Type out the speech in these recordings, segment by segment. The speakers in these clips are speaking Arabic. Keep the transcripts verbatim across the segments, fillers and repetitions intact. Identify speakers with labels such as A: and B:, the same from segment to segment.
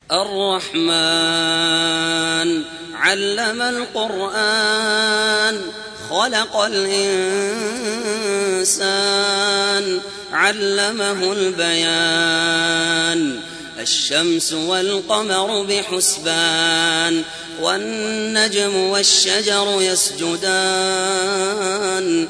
A: الرحمن علم القرآن خلق الإنسان علمه البيان الشمس والقمر بحسبان والنجم والشجر يسجدان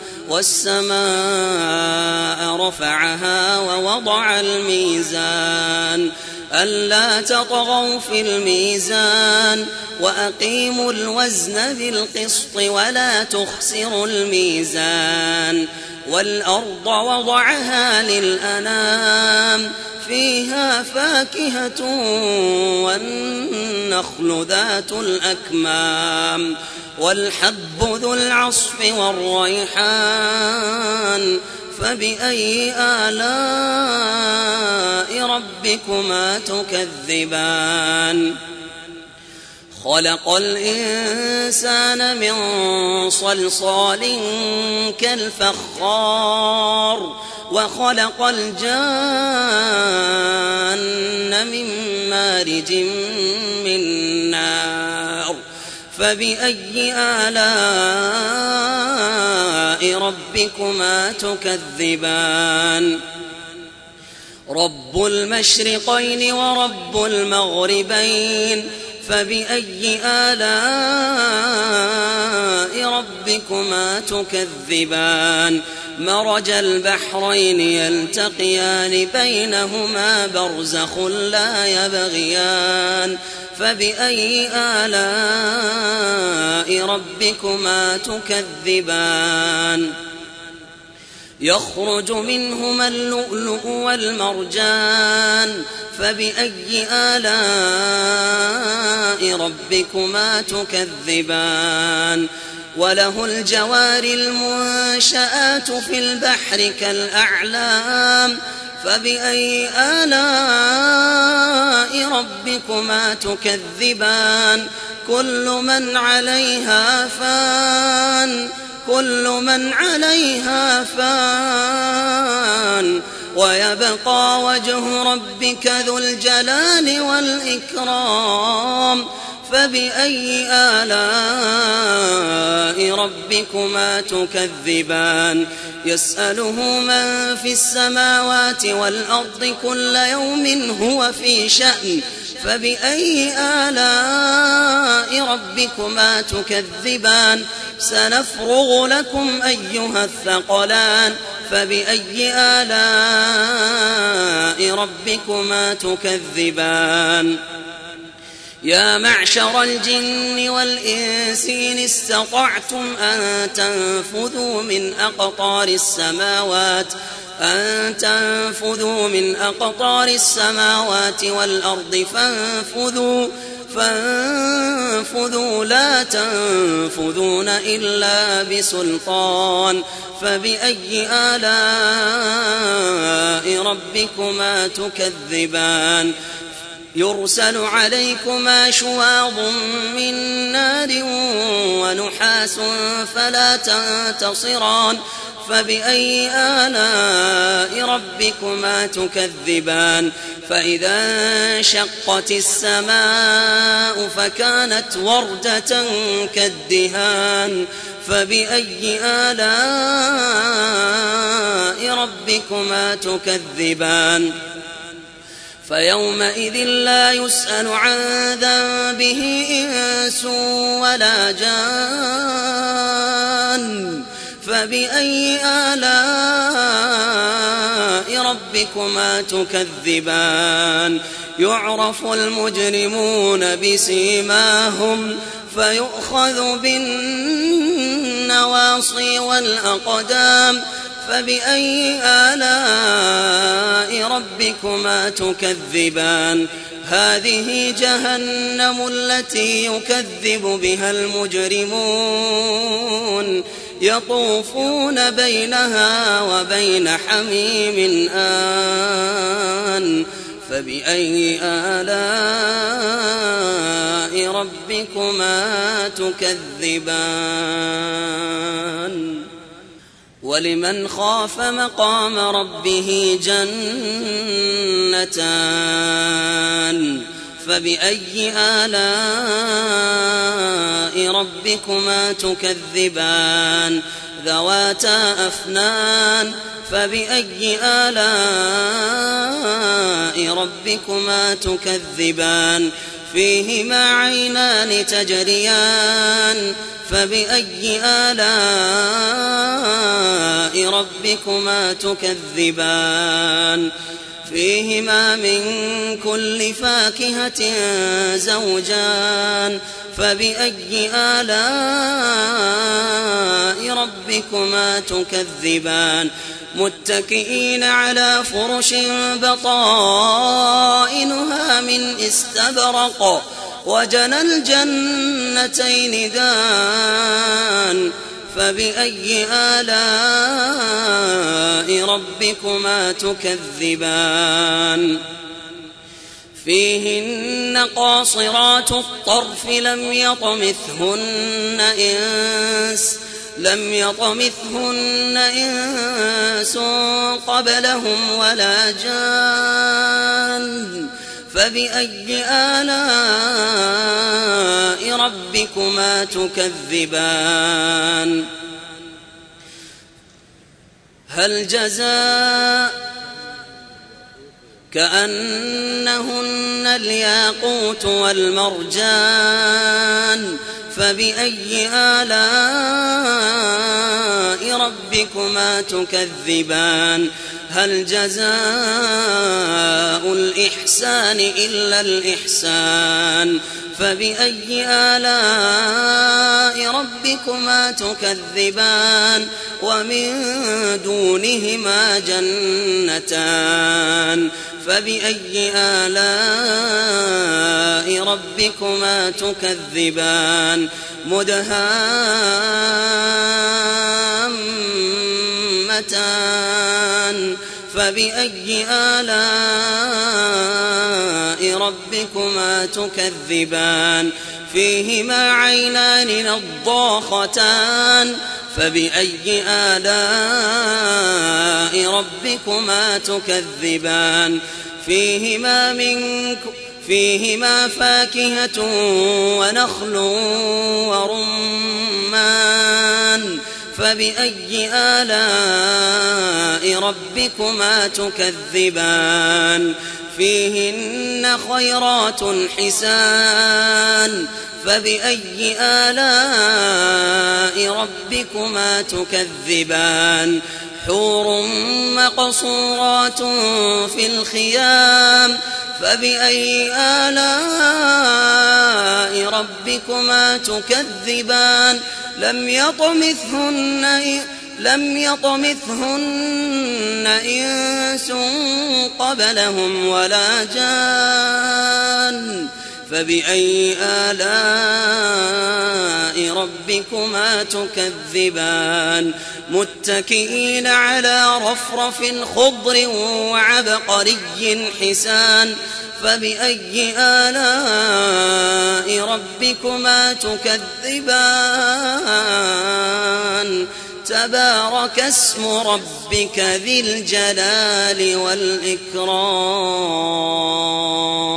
A: والسماء رفعها ووضع الميزان ألا تطغوا في الميزان وأقيموا الوزن بالقسط ولا تخسروا الميزان والأرض وضعها للأنام فيها فاكهة والنخل ذات الأكمام والحب ذو العصف والريحان فبأي آلاء ربكما تكذبان خلق الإنسان من صلصال كالفخار وخلق الجان من مارج من نار فبأي آلاء ربكما تكذبان رب المشرقين ورب المغربين فبأي آلاء ربكما تكذبان مرج البحرين يلتقيان بينهما برزخ لا يبغيان فبأي آلاء ربكما تكذبان يخرج منهما اللؤلؤ والمرجان فبأي آلاء ربكما تكذبان وله الجوار المنشآت في البحر كالأعلام فبأي آلاء ربكما تكذبان كل من عليها فان كل من عليها فان ويبقى وجه ربك ذو الجلال والإكرام فبأي آلاء ربكما تكذبان يسأله من في السماوات والأرض كل يوم هو في شأن فبأي آلاء ربكما تكذبان سنفرغ لكم أيها الثقلان فبأي آلاء ربكما تكذبان يا معشر الجن والإنس إن استطعتم أن تنفذوا من أقطار السماوات أن تنفذوا من أقطار السماوات والأرض فانفذوا فانفذوا لا تنفذون إلا بسلطان فبأي آلاء ربكما تكذبان يرسل عليكما شواظ من نار ونحاس فلا تنتصران فبأي آلاء ربكما تكذبان فإذا انشقت السماء فكانت وردة كالدهان فبأي آلاء ربكما تكذبان فيومئذ لا يسأل عن ذنبه إنس ولا جان فبأي آلاء ربكما تكذبان يعرف المجرمون بسيماهم فيؤخذ بالنواصي والأقدام فبأي آلاء ربكما تكذبان هذه جهنم التي يكذب بها المجرمون يطوفون بينها وبين حميم آن فبأي آلاء ربكما تكذبان ولمن خاف مقام ربه جنتان فبأي آلاء ربكما تكذبان ذواتا أفنان فبأي آلاء ربكما تكذبان فيهما عينان تجريان فبأي آلاء ربكما تكذبان فيهما من كل فاكهة زوجان فبأي آلاء ربكما تكذبان متكئين على فرش بطائنها من استبرق وجنى الجنتين دان فبأي آلاء ربكما تكذبان فيهن قاصرات الطرف لم يطمثهن إنس لم يطمثهن إنس قبلهم ولا جان فبأي آلاء ربكما تكذبان هل جزاء كأنهن الياقوت والمرجان فبأي آلاء ربكما تكذبان هل جزاء الإحسان إلا الإحسان فبأي آلاء ربكما تكذبان ومن دونهما جنتان فبأي آلاء ربكما تكذبان مدهامتان فبأي آلاء ربكما تكذبان فيهما عينان نضاختان فبأي آلاء ربكما تكذبان فيهما من فيهما فاكهة ونخل ورمان فبأي آلاء ربكما تكذبان فيهن خيرات حسان فبأي آلاء ربكما تكذبان حور مقصورات في الخيام فبأي آلاء ربكما تكذبان لم يطمثهن لم يطمثهن إنس قبلهم ولا جان فبأي آلاء ربكما تكذبان متكئين على رفرف خضر وعبقري حسان فبأي آلاء ربكما تكذبان تبارك اسم ربك ذي الجلال والإكرام.